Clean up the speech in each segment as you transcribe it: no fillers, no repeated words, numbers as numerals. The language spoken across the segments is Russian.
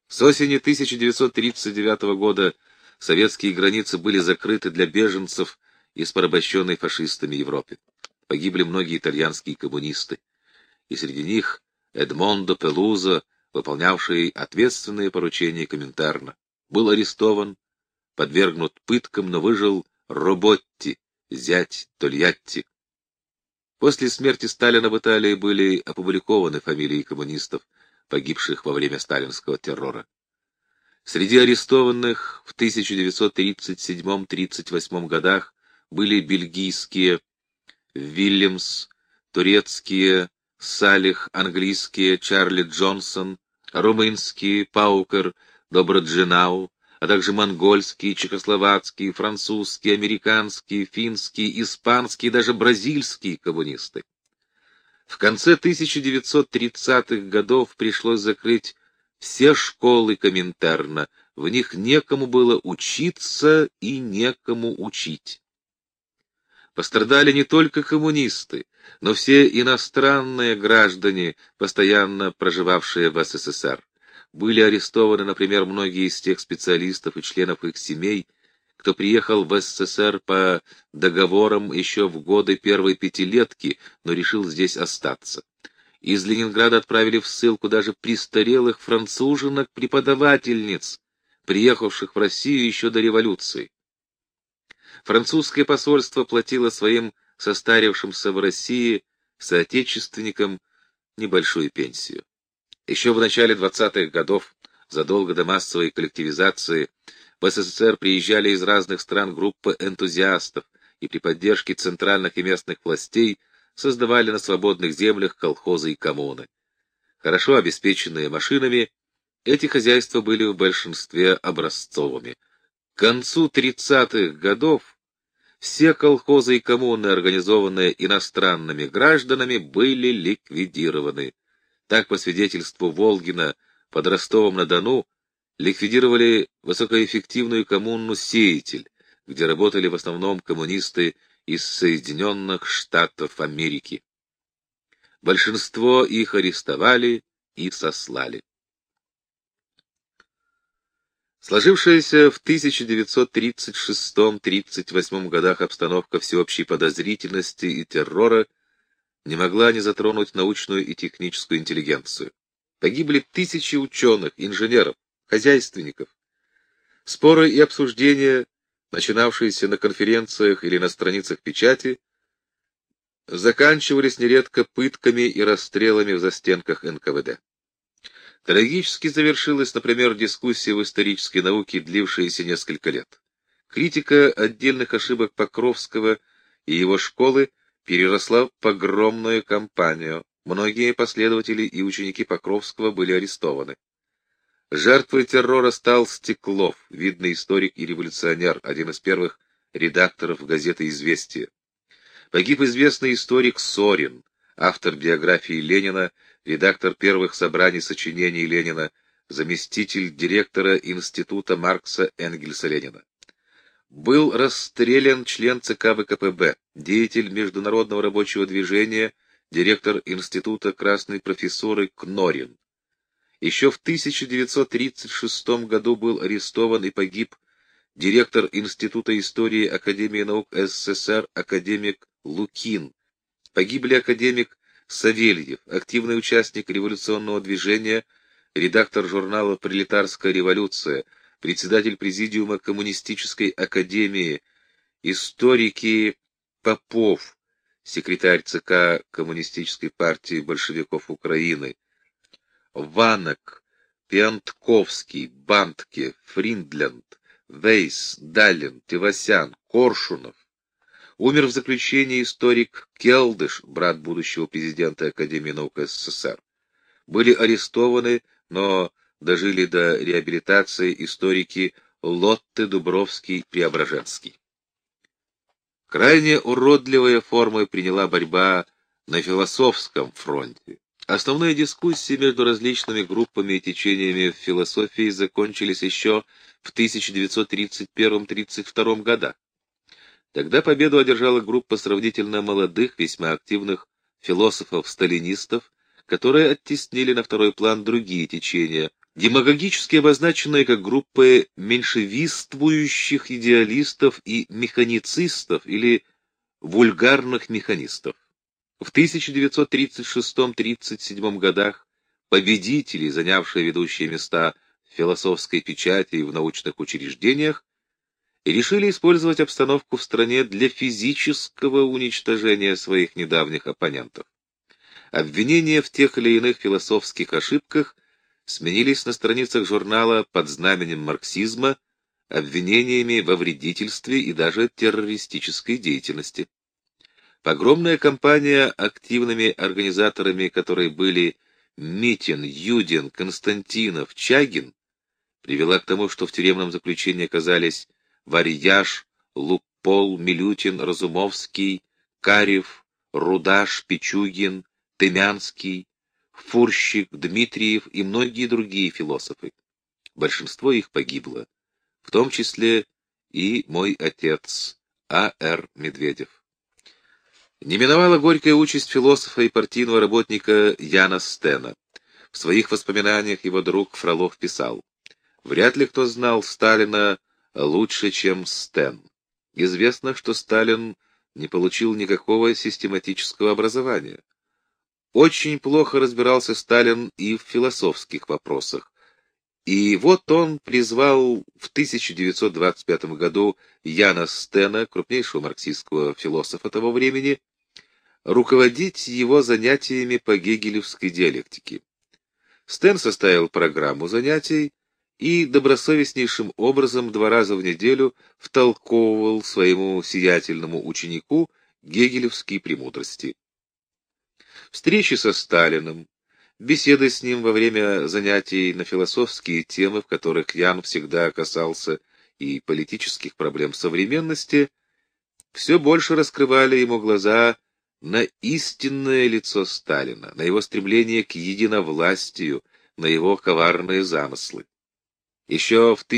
С осени 1939 года советские границы были закрыты для беженцев из порабощенной фашистами Европы. Погибли многие итальянские коммунисты, и среди них Эдмондо Пелузо, выполнявший ответственные поручения Коминтерна. Был арестован, подвергнут пыткам, но выжил Роботти, зять Тольятти. После смерти Сталина в Италии были опубликованы фамилии коммунистов, погибших во время сталинского террора. Среди арестованных в 1937-38 годах были бельгийские Вильямс, турецкие Салих, английские Чарли Джонсон, румынские Паукер, Доброджинау, а также монгольские, чехословацкие, французские, американские, финские, испанские и даже бразильские коммунисты. В конце 1930-х годов пришлось закрыть все школы Коминтерна, в них некому было учиться и некому учить. Пострадали не только коммунисты, но все иностранные граждане, постоянно проживавшие в СССР. Были арестованы, например, многие из тех специалистов и членов их семей, кто приехал в СССР по договорам еще в годы первой пятилетки, но решил здесь остаться. Из Ленинграда отправили в ссылку даже престарелых француженок-преподавательниц, приехавших в Россию еще до революции. Французское посольство платило своим состарившимся в России соотечественникам небольшую пенсию. Еще в начале 20-х годов, задолго до массовой коллективизации, в СССР приезжали из разных стран группы энтузиастов и при поддержке центральных и местных властей создавали на свободных землях колхозы и коммуны. Хорошо обеспеченные машинами, эти хозяйства были в большинстве образцовыми. К концу 30-х годов все колхозы и коммуны, организованные иностранными гражданами, были ликвидированы. Так, по свидетельству Волгина, под Ростовом-на-Дону ликвидировали высокоэффективную коммуну «Сеятель», где работали в основном коммунисты из Соединенных Штатов Америки. Большинство их арестовали и сослали. Сложившаяся в 1936-38 годах обстановка всеобщей подозрительности и террора не могла не затронуть научную и техническую интеллигенцию. Погибли тысячи ученых, инженеров, хозяйственников. Споры и обсуждения, начинавшиеся на конференциях или на страницах печати, заканчивались нередко пытками и расстрелами в застенках НКВД. Трагически завершилась, например, дискуссия в исторической науке, длившаяся несколько лет. Критика отдельных ошибок Покровского и его школы переросла в погромную кампанию. Многие последователи и ученики Покровского были арестованы. Жертвой террора стал Стеклов, видный историк и революционер, один из первых редакторов газеты «Известия». Погиб известный историк Сорин, автор биографии Ленина, редактор первых собраний сочинений Ленина, заместитель директора Института Маркса Энгельса Ленина. Был расстрелян член ЦК ВКПБ, деятель Международного рабочего движения, директор Института Красной профессуры Кнорин. Еще в 1936 году был арестован и погиб директор Института истории Академии наук СССР академик Лукин. Погибли академик Савельев, активный участник революционного движения, редактор журнала «Пролетарская революция», председатель президиума Коммунистической академии, историки Попов, секретарь ЦК Коммунистической партии большевиков Украины, Ванок, Пиантковский, Бантке, Фриндлянд, Вейс, Далин, Тевасян, Коршунов. Умер в заключении историк Келдыш, брат будущего президента Академии наук СССР. Были арестованы, но дожили до реабилитации историки Лотте, Дубровский, Преображенский. Крайне уродливые формы приняла борьба на философском фронте. Основные дискуссии между различными группами и течениями в философии закончились еще в 1931-32 годах. Тогда победу одержала группа сравнительно молодых, весьма активных философов-сталинистов, которые оттеснили на второй план другие течения демагогически обозначенные как группы меньшевистствующих идеалистов и механицистов или вульгарных механистов. В 1936-37 годах победители, занявшие ведущие места в философской печати и в научных учреждениях, решили использовать обстановку в стране для физического уничтожения своих недавних оппонентов. Обвинения в тех или иных философских ошибках сменились на страницах журнала под знаменем марксизма обвинениями во вредительстве и даже террористической деятельности. Погромная кампания, активными организаторами которой были Митин, Юдин, Константинов, Чагин, привела к тому, что в тюремном заключении оказались Варьяж, Луппол, Милютин, Разумовский, Карев, Рудаш, Пичугин, Тымянский, Фурщик, Дмитриев и многие другие философы. Большинство их погибло, в том числе и мой отец А.Р. Медведев. Не миновала горькая участь философа и партийного работника Яна Стена. В своих воспоминаниях его друг Фролов писал: «Вряд ли кто знал Сталина лучше, чем Стен. Известно, что Сталин не получил никакого систематического образования. Очень плохо разбирался Сталин и в философских вопросах. И вот он призвал в 1925 году Яна Стена, крупнейшего марксистского философа того времени, руководить его занятиями по гегелевской диалектике. Стен составил программу занятий и добросовестнейшим образом 2 раза в неделю втолковывал своему сиятельному ученику гегелевские премудрости. Встречи со Сталиным, беседы с ним во время занятий на философские темы, в которых Ян всегда касался и политических проблем современности, все больше раскрывали ему глаза на истинное лицо Сталина, на его стремление к единовластию, на его коварные замыслы. Еще в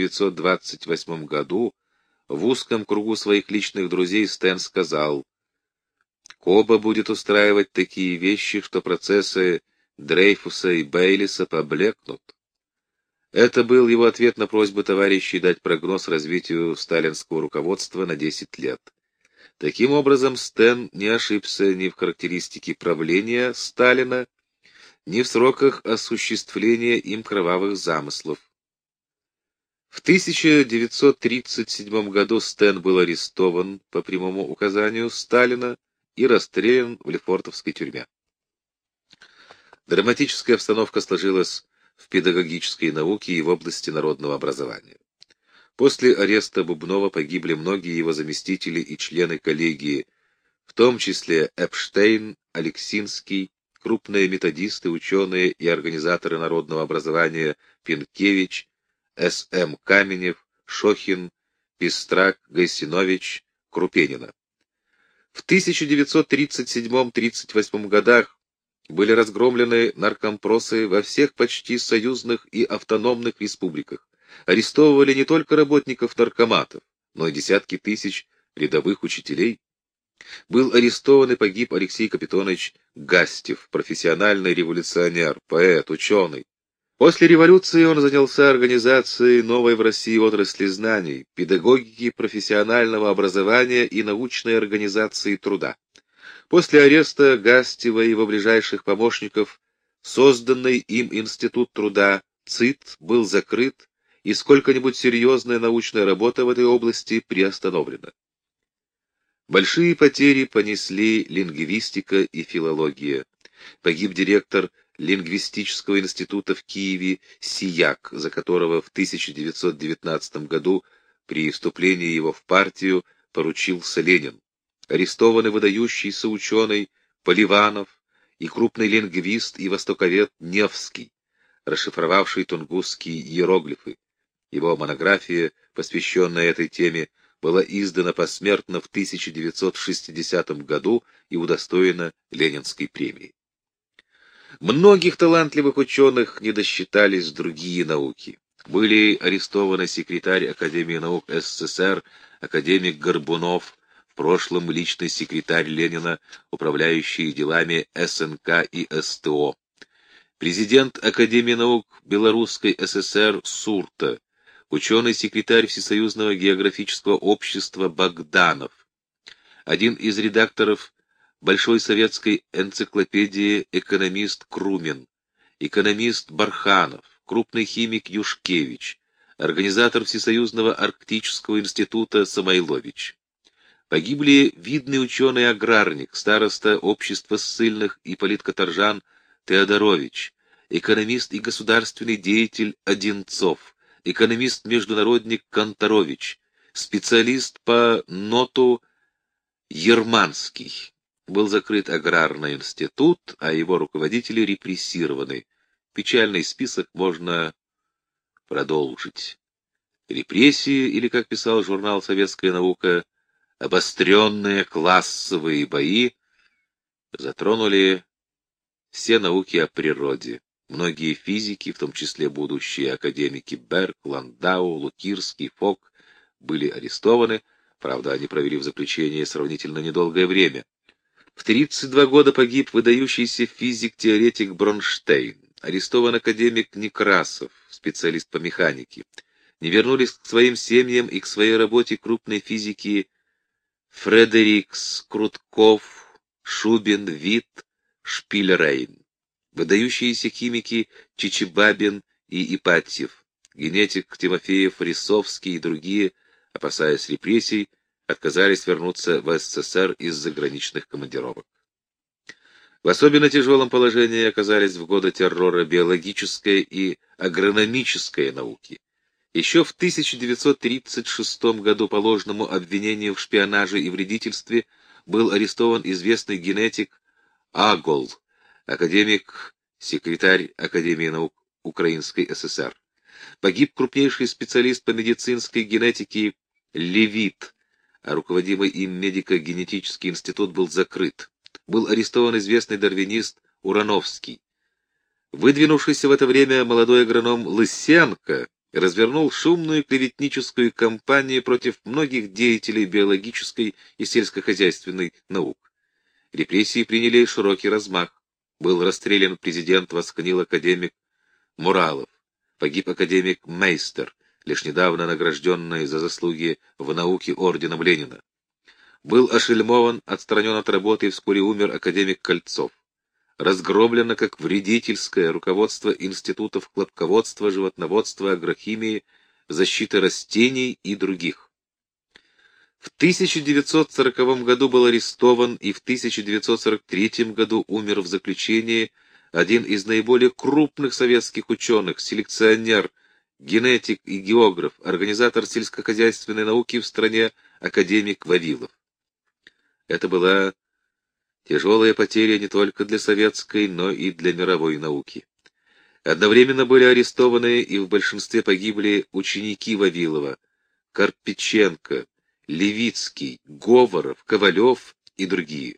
1928 году в узком кругу своих личных друзей Стен сказал: «Коба будет устраивать такие вещи, что процессы Дрейфуса и Бейлиса поблекнут». Это был его ответ на просьбу товарищей дать прогноз развитию сталинского руководства на 10 лет. Таким образом, Стен не ошибся ни в характеристике правления Сталина, ни в сроках осуществления им кровавых замыслов. В 1937 году Стен был арестован по прямому указанию Сталина и расстрелян в Лефортовской тюрьме. Драматическая обстановка сложилась в педагогической науке и в области народного образования. После ареста Бубнова погибли многие его заместители и члены коллегии, в том числе Эпштейн, Алексинский, крупные методисты, ученые и организаторы народного образования Пинкевич, С.М. Каменев, Шохин, Пестрак, Гайсинович, Крупенина. В 1937-38 годах были разгромлены наркомпросы во всех почти союзных и автономных республиках. Арестовывали не только работников наркоматов, но и десятки тысяч рядовых учителей. Был арестован и погиб Алексей Капитонович Гастев, профессиональный революционер, поэт, ученый. После революции он занялся организацией новой в России отрасли знаний, педагогики, профессионального образования и научной организации труда. После ареста Гастева и его ближайших помощников созданный им Институт труда ЦИТ был закрыт, и сколько-нибудь серьезная научная работа в этой области приостановлена. Большие потери понесли лингвистика и филология. Погиб директор лингвистического института в Киеве Сияк, за которого в 1919 году при вступлении его в партию поручился Ленин. Арестованы выдающийся ученый Поливанов и крупный лингвист и востоковед Невский, расшифровавший тунгусские иероглифы. Его монография, посвященная этой теме, была издана посмертно в 1960 году и удостоена Ленинской премии. Многих талантливых ученых не досчитались другие науки. Были арестованы секретарь Академии наук СССР, академик Горбунов, в прошлом личный секретарь Ленина, управляющий делами СНК и СТО. президент Академии наук Белорусской ССР Сурта, ученый-секретарь Всесоюзного географического общества Богданов, один из редакторов Большой советской энциклопедии экономист Крумин, экономист Барханов, крупный химик Юшкевич, организатор Всесоюзного арктического института Самойлович. Погибли видный ученый-аграрник, староста общества ссыльных и политкоторжан Теодорович, экономист и государственный деятель Одинцов, экономист-международник Конторович, специалист по ноту Ерманский. Был закрыт аграрный институт, а его руководители репрессированы. Печальный список можно продолжить. Репрессии, или, как писал журнал «Советская наука», обостренные классовые бои затронули все науки о природе. Многие физики, в том числе будущие академики Берг, Ландау, Лукирский, Фок, были арестованы. Правда, они провели в заключении сравнительно недолгое время. В 32 года погиб выдающийся физик-теоретик Бронштейн. Арестован академик Некрасов, специалист по механике. Не вернулись к своим семьям и к своей работе крупной физики Фредерикс, Крутков, Шубин, Витт, Шпильрейн. Выдающиеся химики Чичибабин и Ипатьев, генетик Тимофеев, Рисовский и другие, опасаясь репрессий, отказались вернуться в СССР из заграничных командировок. В особенно тяжелом положении оказались в годы террора биологическая и агрономическая науки. Еще в 1936 году по ложному обвинению в шпионаже и вредительстве был арестован известный генетик Агол, академик, секретарь Академии наук Украинской ССР. Погиб крупнейший специалист по медицинской генетике Левит, а руководимый им медико-генетический институт был закрыт. Был арестован известный дарвинист Урановский. Выдвинувшийся в это время молодой агроном Лысенко развернул шумную клеветническую кампанию против многих деятелей биологической и сельскохозяйственной наук. Репрессии приняли широкий размах. Был расстрелян президент, воскнил академик Муралов. Погиб академик Мейстер, лишь недавно награжденный за заслуги в науке орденом Ленина. Был ошельмован, отстранен от работы и вскоре умер академик Кольцов. Разгромлено как вредительское руководство институтов хлопководства, животноводства, агрохимии, защиты растений и других. В 1940 году был арестован и в 1943 году умер в заключении один из наиболее крупных советских ученых, селекционер, генетик и географ, организатор сельскохозяйственной науки в стране, академик Вавилов. Это была тяжелая потеря не только для советской, но и для мировой науки. Одновременно были арестованы и в большинстве погибли ученики Вавилова: Карпиченко, Левицкий, Говоров, Ковалев и другие.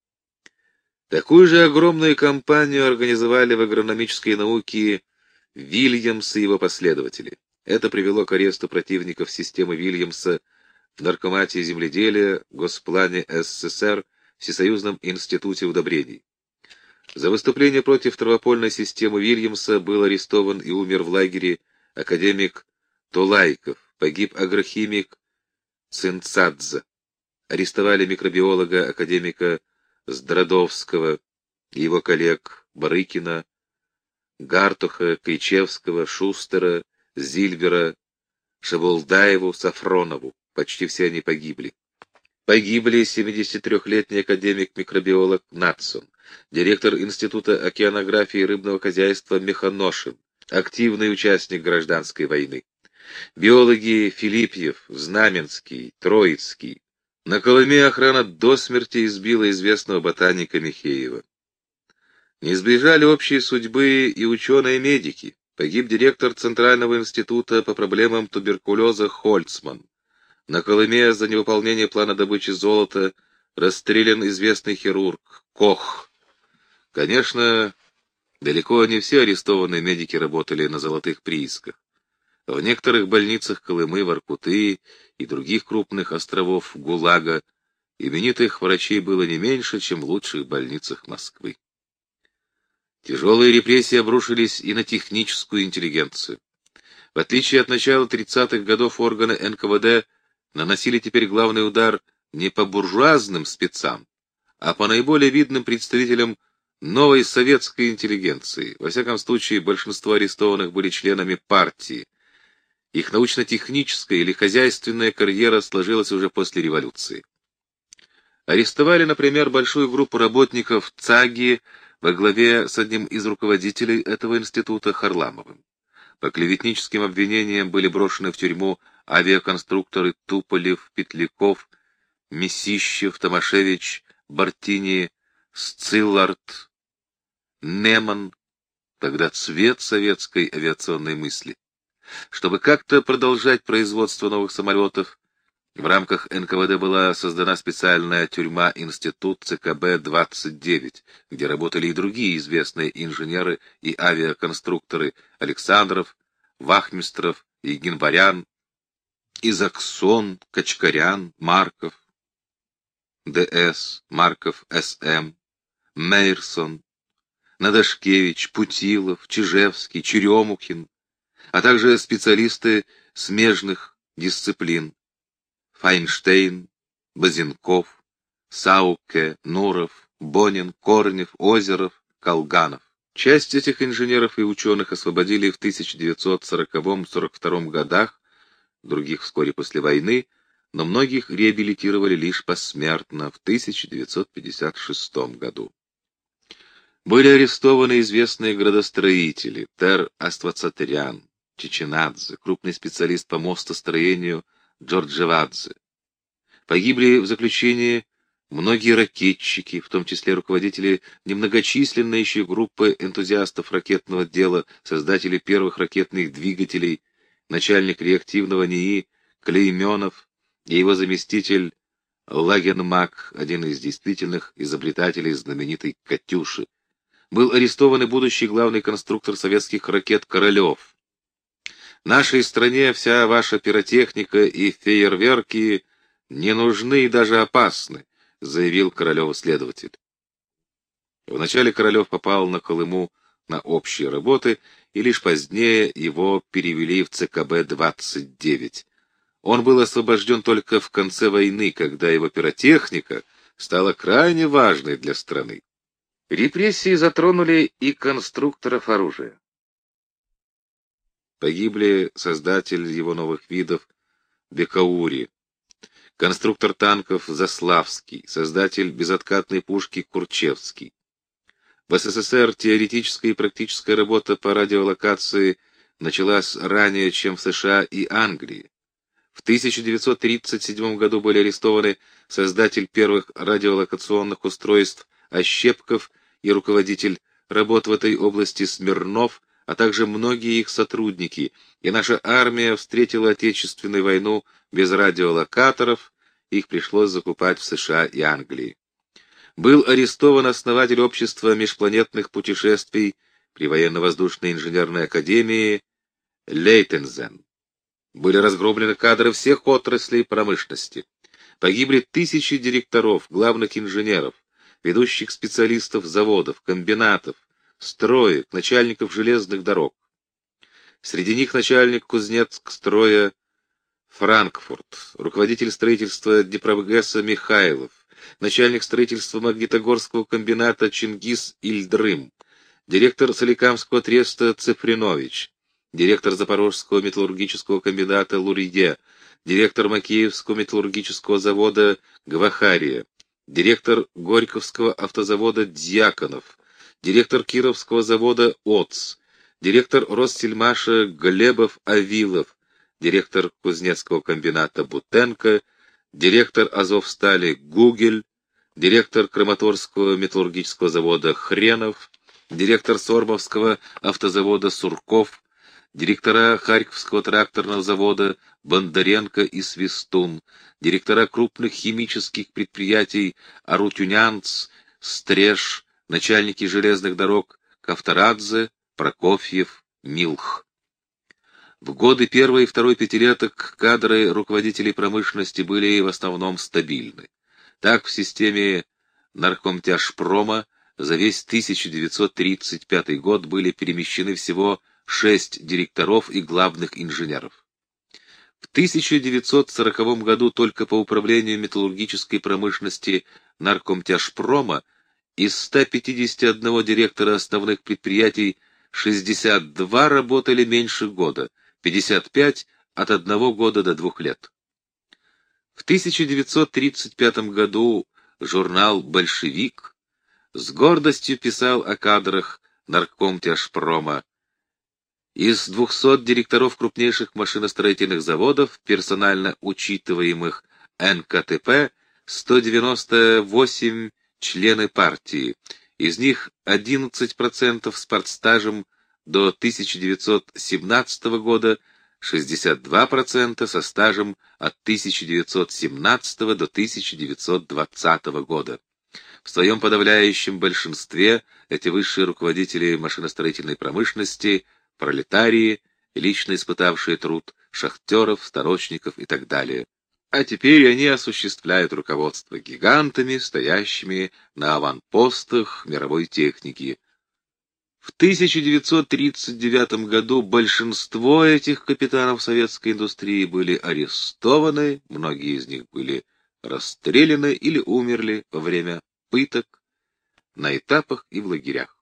Такую же огромную кампанию организовали в агрономической науке Вильямс и его последователи. Это привело к аресту противников системы Вильямса в Наркомате земледелия, Госплане СССР, Всесоюзном институте удобрений. За выступление против травопольной системы Вильямса был арестован и умер в лагере академик Тулайков, погиб агрохимик Цинцадзе. Арестовали микробиолога академика Здрадовского и его коллег Барыкина, Гартуха, Кричевского, Шустера, Зильбера, Шабулдаеву, Сафронову. Почти все они погибли. Погибли 73-летний академик-микробиолог Натсон, директор Института океанографии и рыбного хозяйства Механошин, активный участник гражданской войны. Биологи Филипьев, Знаменский, Троицкий. На Колыме охрана до смерти избила известного ботаника Михеева. Не избежали общей судьбы и ученые-медики. Погиб директор Центрального института по проблемам туберкулеза Хольцман. На Колыме за невыполнение плана добычи золота расстрелян известный хирург Кох. Конечно, далеко не все арестованные медики работали на золотых приисках. В некоторых больницах Колымы, Воркуты и других крупных островов ГУЛАГа именитых врачей было не меньше, чем в лучших больницах Москвы. Тяжелые репрессии обрушились и на техническую интеллигенцию. В отличие от начала 30-х годов органы НКВД наносили теперь главный удар не по буржуазным спецам, а по наиболее видным представителям новой советской интеллигенции. Во всяком случае, большинство арестованных были членами партии. Их научно-техническая или хозяйственная карьера сложилась уже после революции. Арестовали, например, большую группу работников ЦАГИ во главе с одним из руководителей этого института Харламовым. По клеветническим обвинениям были брошены в тюрьму авиаконструкторы Туполев, Петляков, Месищев, Томашевич, Бартини, Сциллард, Неман, тогда цвет советской авиационной мысли. Чтобы как-то продолжать производство новых самолетов, в рамках НКВД была создана специальная тюрьма-институт ЦКБ-29, где работали и другие известные инженеры и авиаконструкторы Александров, Вахмистров и Генбарян, Изаксон, Качкарян, Марков, Д.С., Марков, С.М., Мейерсон, Надашкевич, Путилов, Чижевский, Черемухин, а также специалисты смежных дисциплин Файнштейн, Базенков, Сауке, Нуров, Бонин, Корнев, Озеров, Колганов. Часть этих инженеров и ученых освободили в 1940-42 годах, других вскоре после войны, но многих реабилитировали лишь посмертно в 1956 году. Были арестованы известные градостроители Тер-Аствацатрян, Чеченадзе, крупный специалист по мостостроению Джорджевадзе. Погибли в заключении многие ракетчики, в том числе руководители немногочисленной еще группы энтузиастов ракетного дела, создатели первых ракетных двигателей, начальник реактивного НИИ Клейменов и его заместитель Лагенмак, один из действительных изобретателей знаменитой «Катюши». Был арестован и будущий главный конструктор советских ракет Королев. Нашей стране вся ваша пиротехника и фейерверки не нужны и даже опасны, заявил Королеву следователь. Вначале Королев попал на Колыму на общие работы, и лишь позднее его перевели в ЦКБ-29. Он был освобожден только в конце войны, когда его пиротехника стала крайне важной для страны. Репрессии затронули и конструкторов оружия. Погибли создатель его новых видов Бекаури, конструктор танков Заславский, создатель безоткатной пушки Курчевский. В СССР теоретическая и практическая работа по радиолокации началась ранее, чем в США и Англии. В 1937 году были арестованы создатель первых радиолокационных устройств Ощепков и руководитель работ в этой области Смирнов, а также многие их сотрудники, и наша армия встретила Отечественную войну без радиолокаторов, их пришлось закупать в США и Англии. Был арестован основатель общества межпланетных путешествий при военно-воздушной инженерной академии Лейтензен. Были разгромлены кадры всех отраслей промышленности. Погибли тысячи директоров, главных инженеров, ведущих специалистов заводов, комбинатов, строек, начальников железных дорог. Среди них начальник Кузнецкстроя Франкфурт, руководитель строительства Днепрогэса Михайлов, начальник строительства Магнитогорского комбината Чингис Ильдрым, директор Соликамского треста Цифринович, директор Запорожского металлургического комбината Лурье, директор Макеевского металлургического завода Гвахария, директор Горьковского автозавода Дьяконов, директор Кировского завода ОЦ, директор Россельмаша Глебов-Авилов, директор Кузнецкого комбината Бутенко, директор Азовстали Гугель, директор Краматорского металлургического завода Хренов, директор Сормовского автозавода Сурков, директора Харьковского тракторного завода Бондаренко и Свистун, директора крупных химических предприятий Арутюнянц, Стриж, начальники железных дорог Кавторадзе, Прокофьев, Милх. В годы первой и второй пятилеток кадры руководителей промышленности были в основном стабильны. Так в системе Наркомтяжпрома за весь 1935 год были перемещены всего 6 директоров и главных инженеров. В 1940 году только по управлению металлургической промышленности Наркомтяжпрома из 151 директора основных предприятий 62 работали меньше года, 55 от 1 года до 2 лет. В 1935 году журнал «Большевик» с гордостью писал о кадрах Наркомтяжпрома. Из 200 директоров крупнейших машиностроительных заводов, персонально учитываемых НКТП, 198 члены партии, из них 11% с партстажем до 1917 года, 62% со стажем от 1917 до 1920 года. В своем подавляющем большинстве эти высшие руководители машиностроительной промышленности, пролетарии, лично испытавшие труд шахтеров, старочников и так далее. А теперь они осуществляют руководство гигантами, стоящими на аванпостах мировой техники. В 1939 году большинство этих капитанов советской индустрии были арестованы, многие из них были расстреляны или умерли во время пыток на этапах и в лагерях.